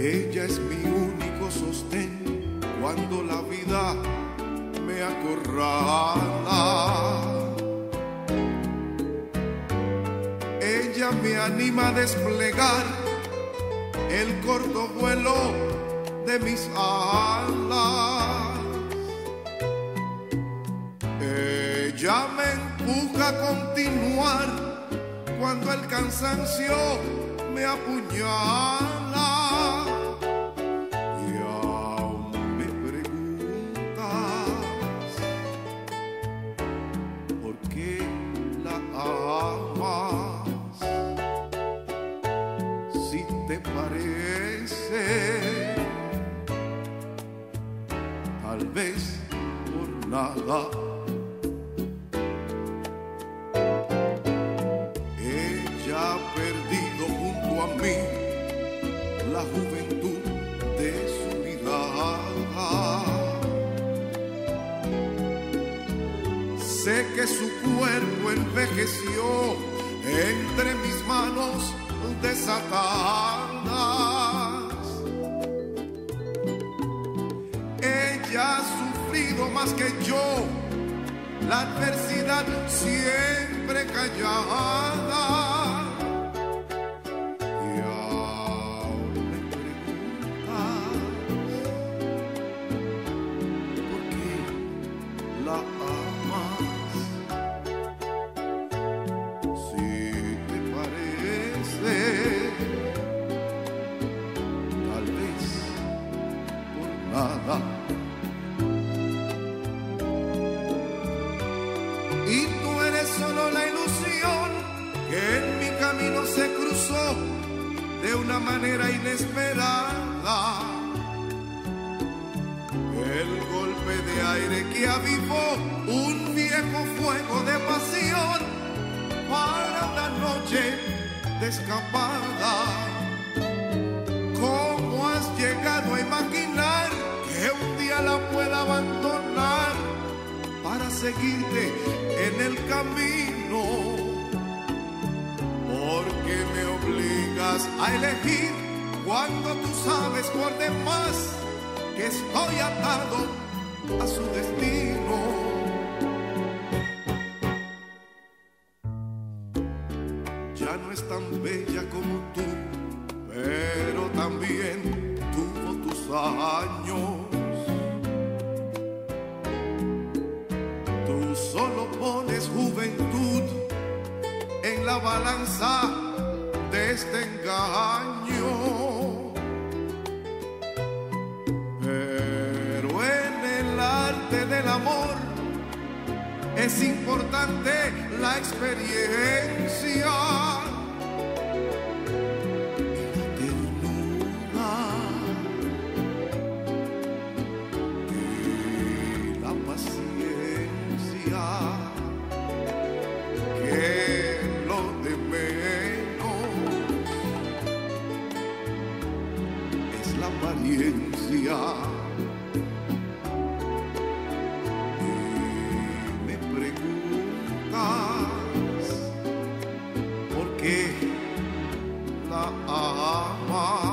Ella es mi único sostén cuando la vida me acorrala. Ella me anima a desplegar el corto vuelo de mis alas. Ella me empuja a continuar cuando el cansancio me apuñala. Y aún me preguntas por qué la amas. Si te parece, tal vez por nada. Ella ha perdido junto a mí la juventud de su mirada. Sé que su cuerpo envejeció entre mis manos desatadas. Ella ha sufrido más que yo la adversidad siempre callada. Y aún me preguntas por qué la amas. Si te parece, tal vez por nada. Y tú eres solo la ilusión que en mi camino se cruzó de una manera inesperada. El golpe de aire que avivó un viejo fuego de pasión para una noche de escapada. ¿Cómo has llegado a imaginar que un día la pueda abandonar para seguirte en el camino? Porque me obligas a elegir cuando tú sabes por demás que estoy atado a su destino. Ya no es tan bella como tú, pero también tuvo tus años. Tú solo pones juventud en la balanza de este engaño. Pero en el arte del amor es importante la experiencia. Apariencia. Y me preguntas por qué la amas.